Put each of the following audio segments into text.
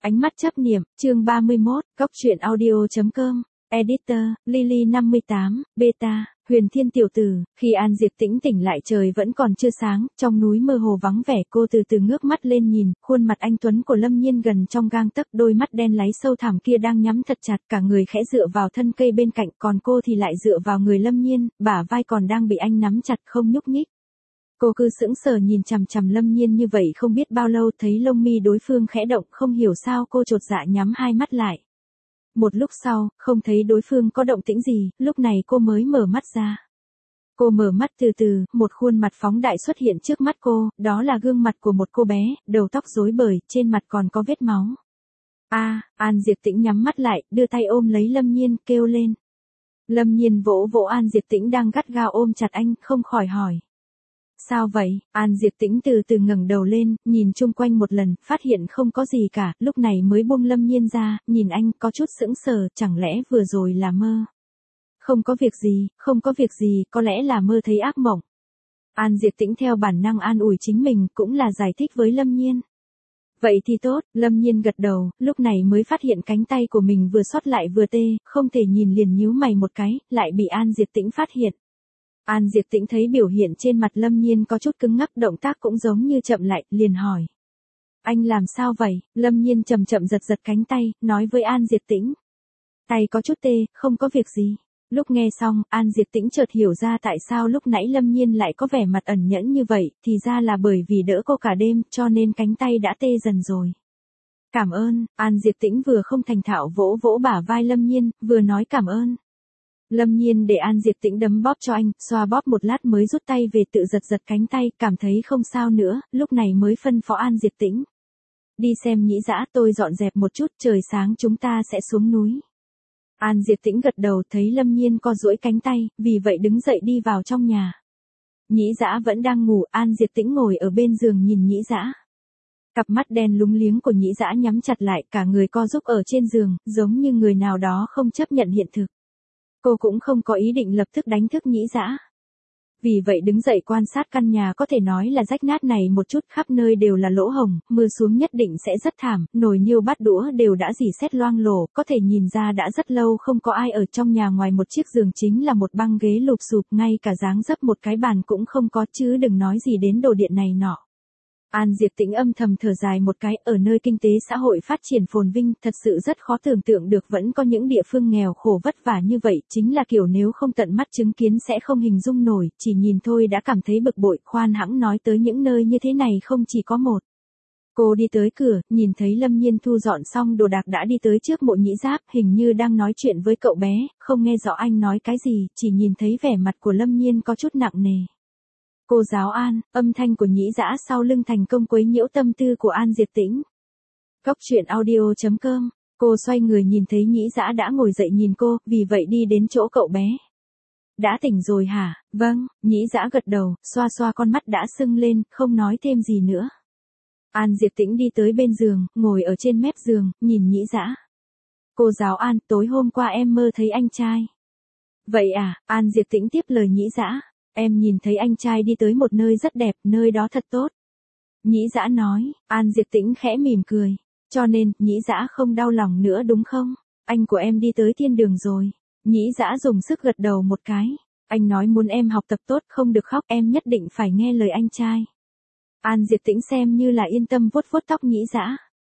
Ánh mắt chấp niệm, chương 31, Góc truyện audio.com, Editor, Lily 58, Beta, Huyền Thiên tiểu tử, khi An Diệp Tĩnh tỉnh lại trời vẫn còn chưa sáng, trong núi mơ hồ vắng vẻ cô từ từ ngước mắt lên nhìn, khuôn mặt anh tuấn của Lâm Nhiên gần trong gang tấc, đôi mắt đen láy sâu thẳm kia đang nhắm thật chặt, cả người khẽ dựa vào thân cây bên cạnh, còn cô thì lại dựa vào người Lâm Nhiên, bả vai còn đang bị anh nắm chặt không nhúc nhích. Cô cứ sững sờ nhìn chằm chằm Lâm Nhiên như vậy không biết bao lâu, thấy lông mi đối phương khẽ động, không hiểu sao cô chột dạ nhắm hai mắt lại. Một lúc sau, không thấy đối phương có động tĩnh gì, lúc này cô mới mở mắt ra. Cô mở mắt từ từ, một khuôn mặt phóng đại xuất hiện trước mắt cô, đó là gương mặt của một cô bé, đầu tóc rối bời, trên mặt còn có vết máu. An Diệp Tĩnh nhắm mắt lại, đưa tay ôm lấy Lâm Nhiên, kêu lên. Lâm Nhiên vỗ vỗ An Diệp Tĩnh đang gắt gao ôm chặt anh, không khỏi hỏi. Sao vậy? An Diệp Tĩnh từ từ ngẩng đầu lên, nhìn chung quanh một lần, phát hiện không có gì cả, lúc này mới buông Lâm Nhiên ra, nhìn anh có chút sững sờ, chẳng lẽ vừa rồi là mơ? Không có việc gì, có lẽ là mơ thấy ác mộng. An Diệp Tĩnh theo bản năng an ủi chính mình, cũng là giải thích với Lâm Nhiên. Vậy thì tốt, Lâm Nhiên gật đầu, lúc này mới phát hiện cánh tay của mình vừa sót lại vừa tê, không thể nhìn liền nhíu mày một cái, lại bị An Diệp Tĩnh phát hiện. An Diệp Tĩnh thấy biểu hiện trên mặt Lâm Nhiên có chút cứng ngắc, động tác cũng giống như chậm lại, liền hỏi. Anh làm sao vậy? Lâm Nhiên chậm chậm giật cánh tay, nói với An Diệp Tĩnh. Tay có chút tê, không có việc gì. Lúc nghe xong, An Diệp Tĩnh chợt hiểu ra tại sao lúc nãy Lâm Nhiên lại có vẻ mặt ẩn nhẫn như vậy, thì ra là bởi vì đỡ cô cả đêm, cho nên cánh tay đã tê dần rồi. Cảm ơn, An Diệp Tĩnh vừa không thành thạo vỗ vỗ bả vai Lâm Nhiên, vừa nói cảm ơn. Lâm Nhiên để An Diệp Tĩnh đấm bóp cho anh, xoa bóp một lát mới rút tay về tự giật cánh tay, cảm thấy không sao nữa, lúc này mới phân phó An Diệp Tĩnh. Đi xem Nhĩ Dã, tôi dọn dẹp một chút, trời sáng chúng ta sẽ xuống núi. An Diệp Tĩnh gật đầu, thấy Lâm Nhiên co duỗi cánh tay, vì vậy đứng dậy đi vào trong nhà. Nhĩ Dã vẫn đang ngủ, An Diệp Tĩnh ngồi ở bên giường nhìn Nhĩ Dã. Cặp mắt đen lúng liếng của Nhĩ Dã nhắm chặt lại, cả người co rúm ở trên giường, giống như người nào đó không chấp nhận hiện thực. Cô cũng không có ý định lập tức đánh thức Nhĩ Dã. Vì vậy đứng dậy quan sát căn nhà, có thể nói là rách nát này một chút, khắp nơi đều là lỗ hổng, mưa xuống nhất định sẽ rất thảm, nồi niêu bát đũa đều đã rỉ sét loang lổ, có thể nhìn ra đã rất lâu không có ai ở trong nhà, ngoài một chiếc giường chính là một băng ghế lụp xụp, ngay cả dáng dấp một cái bàn cũng không có, chứ đừng nói gì đến đồ điện này nọ. An Diệp Tĩnh âm thầm thở dài một cái, ở nơi kinh tế xã hội phát triển phồn vinh, thật sự rất khó tưởng tượng được vẫn có những địa phương nghèo khổ vất vả như vậy, chính là kiểu nếu không tận mắt chứng kiến sẽ không hình dung nổi, chỉ nhìn thôi đã cảm thấy bực bội, khoan hãng nói tới những nơi như thế này không chỉ có một. Cô đi tới cửa, nhìn thấy Lâm Nhiên thu dọn xong đồ đạc đã đi tới trước mộ Nhĩ Giáp, hình như đang nói chuyện với cậu bé, không nghe rõ anh nói cái gì, chỉ nhìn thấy vẻ mặt của Lâm Nhiên có chút nặng nề. Cô giáo An, âm thanh của Nhĩ Dã sau lưng thành công quấy nhiễu tâm tư của An Diệp Tĩnh. Góc truyện audio.com, cô xoay người nhìn thấy Nhĩ Dã đã ngồi dậy nhìn cô, vì vậy đi đến chỗ cậu bé. Đã tỉnh rồi hả? Vâng, Nhĩ Dã gật đầu, xoa xoa con mắt đã sưng lên, không nói thêm gì nữa. An Diệp Tĩnh đi tới bên giường, ngồi ở trên mép giường, nhìn Nhĩ Dã. Cô giáo An, tối hôm qua em mơ thấy anh trai. Vậy à? An Diệp Tĩnh tiếp lời Nhĩ Dã. Em nhìn thấy anh trai đi tới một nơi rất đẹp, nơi đó thật tốt. Nhĩ Dã nói, An Diệp Tĩnh khẽ mỉm cười. Cho nên, Nhĩ Dã không đau lòng nữa đúng không? Anh của em đi tới thiên đường rồi. Nhĩ Dã dùng sức gật đầu một cái. Anh nói muốn em học tập tốt, không được khóc, em nhất định phải nghe lời anh trai. An Diệp Tĩnh xem như là yên tâm vuốt vuốt tóc Nhĩ Dã.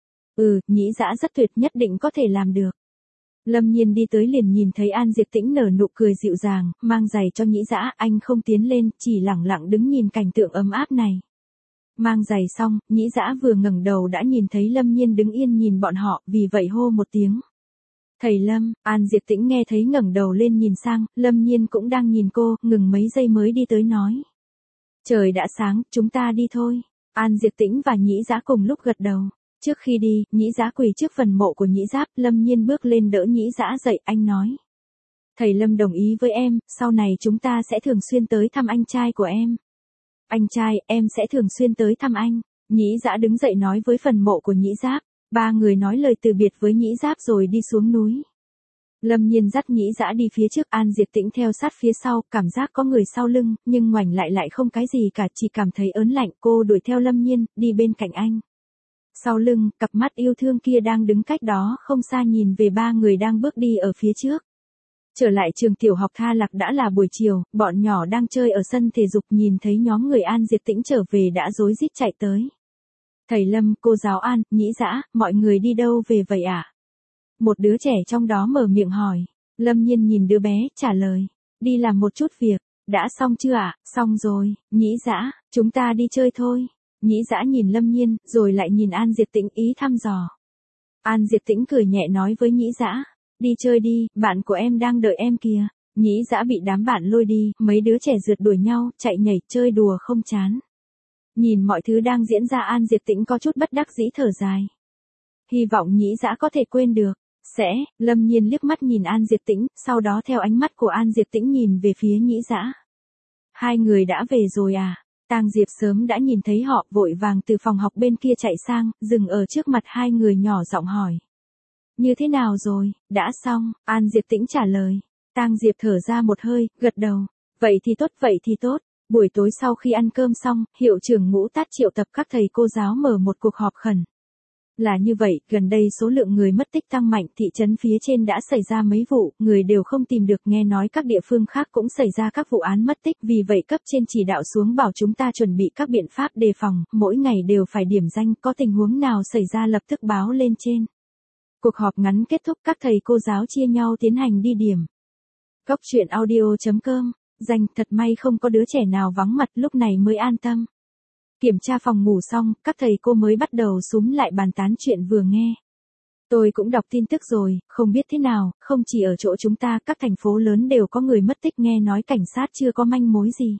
Nhĩ Dã rất tuyệt, nhất định có thể làm được. Lâm Nhiên đi tới liền nhìn thấy An Diệp Tĩnh nở nụ cười dịu dàng, mang giày cho Nhĩ Dã, anh không tiến lên, chỉ lẳng lặng đứng nhìn cảnh tượng ấm áp này. Mang giày xong, Nhĩ Dã vừa ngẩng đầu đã nhìn thấy Lâm Nhiên đứng yên nhìn bọn họ, vì vậy hô một tiếng. Thầy Lâm, An Diệp Tĩnh nghe thấy ngẩng đầu lên nhìn sang, Lâm Nhiên cũng đang nhìn cô, ngừng mấy giây mới đi tới nói. Trời đã sáng, chúng ta đi thôi. An Diệp Tĩnh và Nhĩ Dã cùng lúc gật đầu. Trước khi đi, Nhĩ Dã quỳ trước phần mộ của Nhĩ Giáp, Lâm Nhiên bước lên đỡ Nhĩ Dã dậy, anh nói. Thầy Lâm đồng ý với em, sau này chúng ta sẽ thường xuyên tới thăm anh trai của em. Anh trai, em sẽ thường xuyên tới thăm anh. Nhĩ Dã đứng dậy nói với phần mộ của Nhĩ Giáp, ba người nói lời từ biệt với Nhĩ Giáp rồi đi xuống núi. Lâm Nhiên dắt Nhĩ Dã đi phía trước, An Diệp Tĩnh theo sát phía sau, cảm giác có người sau lưng, nhưng ngoảnh lại không cái gì cả, chỉ cảm thấy ớn lạnh, cô đuổi theo Lâm Nhiên, đi bên cạnh anh. Sau lưng, cặp mắt yêu thương kia đang đứng cách đó không xa nhìn về ba người đang bước đi ở phía trước. Trở lại trường tiểu học Tha Lạc đã là buổi chiều, bọn nhỏ đang chơi ở sân thể dục nhìn thấy nhóm người An Diệp Tĩnh trở về đã rối rít chạy tới. Thầy Lâm, cô giáo An, Nhĩ Dã, mọi người đi đâu về vậy ạ? Một đứa trẻ trong đó mở miệng hỏi. Lâm Nhiên nhìn đứa bé, trả lời. Đi làm một chút việc. Đã xong chưa ạ? Xong rồi. Nhĩ Dã, chúng ta đi chơi thôi. Nhĩ Dã nhìn Lâm Nhiên, rồi lại nhìn An Diệp Tĩnh ý thăm dò. An Diệp Tĩnh cười nhẹ nói với Nhĩ Dã. Đi chơi đi, bạn của em đang đợi em kìa. Nhĩ Dã bị đám bạn lôi đi, mấy đứa trẻ rượt đuổi nhau, chạy nhảy chơi đùa không chán. Nhìn mọi thứ đang diễn ra An Diệp Tĩnh có chút bất đắc dĩ thở dài. Hy vọng Nhĩ Dã có thể quên được. Lâm Nhiên liếc mắt nhìn An Diệp Tĩnh, sau đó theo ánh mắt của An Diệp Tĩnh nhìn về phía Nhĩ Dã. Hai người đã về rồi à? Tang Diệp sớm đã nhìn thấy họ, vội vàng từ phòng học bên kia chạy sang, dừng ở trước mặt hai người nhỏ giọng hỏi. Như thế nào rồi? Đã xong, An Diệp Tĩnh trả lời. Tang Diệp thở ra một hơi, gật đầu. Vậy thì tốt. Buổi tối sau khi ăn cơm xong, hiệu trưởng Ngũ Tát triệu tập các thầy cô giáo mở một cuộc họp khẩn. Là như vậy, gần đây số lượng người mất tích tăng mạnh, thị trấn phía trên đã xảy ra mấy vụ, người đều không tìm được, nghe nói các địa phương khác cũng xảy ra các vụ án mất tích, vì vậy cấp trên chỉ đạo xuống bảo chúng ta chuẩn bị các biện pháp đề phòng, mỗi ngày đều phải điểm danh, có tình huống nào xảy ra lập tức báo lên trên. Cuộc họp ngắn kết thúc, các thầy cô giáo chia nhau tiến hành đi điểm. Cốc truyện audio.com, danh thật may không có đứa trẻ nào vắng mặt, lúc này mới an tâm. Kiểm tra phòng ngủ xong, các thầy cô mới bắt đầu xúm lại bàn tán chuyện vừa nghe. Tôi cũng đọc tin tức rồi, không biết thế nào, không chỉ ở chỗ chúng ta, các thành phố lớn đều có người mất tích, nghe nói cảnh sát chưa có manh mối gì.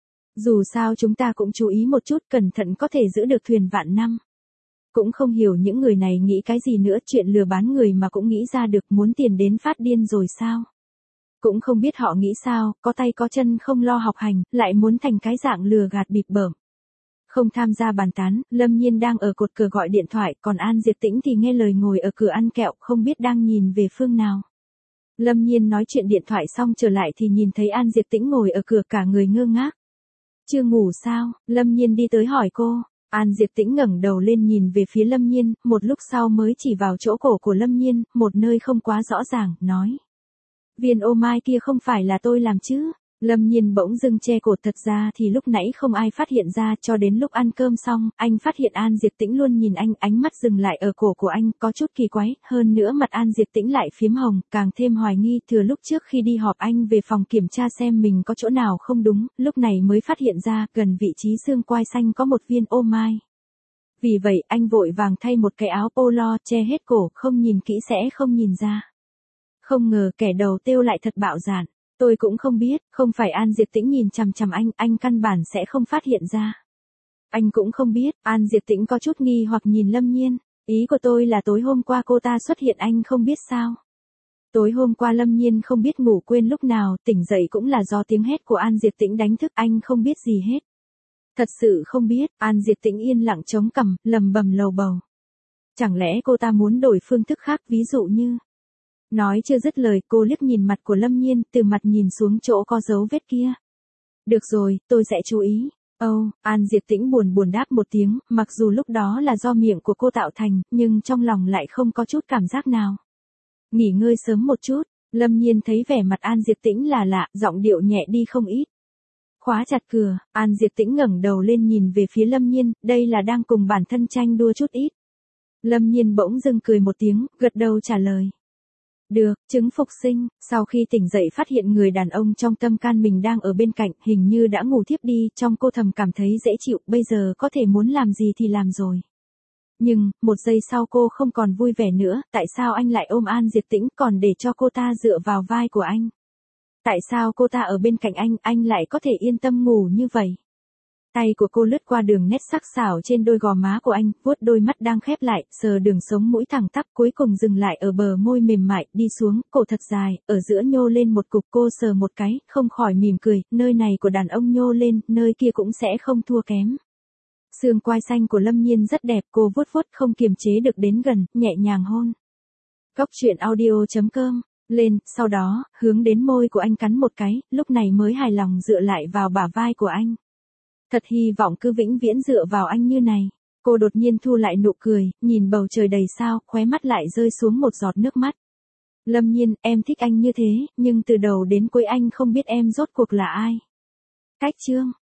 Dù sao chúng ta cũng chú ý một chút, cẩn thận có thể giữ được thuyền vạn năm. Cũng không hiểu những người này nghĩ cái gì nữa, chuyện lừa bán người mà cũng nghĩ ra được, muốn tiền đến phát điên rồi sao? Cũng không biết họ nghĩ sao, có tay có chân không lo học hành, lại muốn thành cái dạng lừa gạt bịp bợm. Không tham gia bàn tán, Lâm Nhiên đang ở cột cờ gọi điện thoại, còn An Diệp Tĩnh thì nghe lời ngồi ở cửa ăn kẹo, không biết đang nhìn về phương nào. Lâm Nhiên nói chuyện điện thoại xong trở lại thì nhìn thấy An Diệp Tĩnh ngồi ở cửa cả người ngơ ngác. Chưa ngủ sao? Lâm Nhiên đi tới hỏi cô. An Diệp Tĩnh ngẩng đầu lên nhìn về phía Lâm Nhiên, một lúc sau mới chỉ vào chỗ cổ của Lâm Nhiên, một nơi không quá rõ ràng, nói. Viên ô mai kia không phải là tôi làm chứ? Lâm Nhiên bỗng dưng che cổ, thật ra thì lúc nãy không ai phát hiện ra, cho đến lúc ăn cơm xong, anh phát hiện An Diệp Tĩnh luôn nhìn anh, ánh mắt dừng lại ở cổ của anh, có chút kỳ quái, hơn nữa mặt An Diệp Tĩnh lại phím hồng, càng thêm hoài nghi, thừa lúc trước khi đi họp anh về phòng kiểm tra xem mình có chỗ nào không đúng, lúc này mới phát hiện ra, gần vị trí xương quai xanh có một viên ô mai. Vì vậy, anh vội vàng thay một cái áo polo, che hết cổ, không nhìn kỹ sẽ không nhìn ra. Không ngờ kẻ đầu tiêu lại thật bạo dạn. Tôi cũng không biết, không phải An Diệp Tĩnh nhìn chằm chằm anh căn bản sẽ không phát hiện ra. Anh cũng không biết, An Diệp Tĩnh có chút nghi hoặc nhìn Lâm Nhiên, ý của tôi là tối hôm qua cô ta xuất hiện anh không biết sao. Tối hôm qua Lâm Nhiên không biết ngủ quên lúc nào, tỉnh dậy cũng là do tiếng hét của An Diệp Tĩnh đánh thức, anh không biết gì hết. Thật sự không biết, An Diệp Tĩnh yên lặng chống cằm, lầm bầm lầu bầu. Chẳng lẽ cô ta muốn đổi phương thức khác, ví dụ như... Nói chưa dứt lời, cô liếc nhìn mặt của Lâm Nhiên, từ mặt nhìn xuống chỗ có dấu vết kia. Được rồi, tôi sẽ chú ý. An Diệp Tĩnh buồn đáp một tiếng, mặc dù lúc đó là do miệng của cô tạo thành, nhưng trong lòng lại không có chút cảm giác nào. Nghỉ ngơi sớm một chút, Lâm Nhiên thấy vẻ mặt An Diệp Tĩnh là lạ, giọng điệu nhẹ đi không ít. Khóa chặt cửa, An Diệp Tĩnh ngẩng đầu lên nhìn về phía Lâm Nhiên, đây là đang cùng bản thân tranh đua chút ít. Lâm Nhiên bỗng dưng cười một tiếng, gật đầu trả lời. Được, chứng phục sinh, sau khi tỉnh dậy phát hiện người đàn ông trong tâm can mình đang ở bên cạnh, hình như đã ngủ thiếp đi, trong cô thầm cảm thấy dễ chịu, bây giờ có thể muốn làm gì thì làm rồi. Nhưng, một giây sau cô không còn vui vẻ nữa, tại sao anh lại ôm An Diệp Tĩnh, còn để cho cô ta dựa vào vai của anh? Tại sao cô ta ở bên cạnh anh lại có thể yên tâm ngủ như vậy? Tay của cô lướt qua đường nét sắc sảo trên đôi gò má của anh, vuốt đôi mắt đang khép lại, sờ đường sống mũi thẳng tắp, cuối cùng dừng lại ở bờ môi mềm mại, đi xuống, cổ thật dài, ở giữa nhô lên một cục, cô sờ một cái, không khỏi mỉm cười, nơi này của đàn ông nhô lên, nơi kia cũng sẽ không thua kém. Xương quai xanh của Lâm Nhiên rất đẹp, cô vuốt vuốt không kiềm chế được đến gần, nhẹ nhàng hôn. Cốc truyện audio.com, lên, sau đó, hướng đến môi của anh cắn một cái, lúc này mới hài lòng dựa lại vào bả vai của anh. Thật hy vọng cứ vĩnh viễn dựa vào anh như này. Cô đột nhiên thu lại nụ cười, nhìn bầu trời đầy sao, khóe mắt lại rơi xuống một giọt nước mắt. Lâm Nhiên, em thích anh như thế, nhưng từ đầu đến cuối anh không biết em rốt cuộc là ai. Cách chương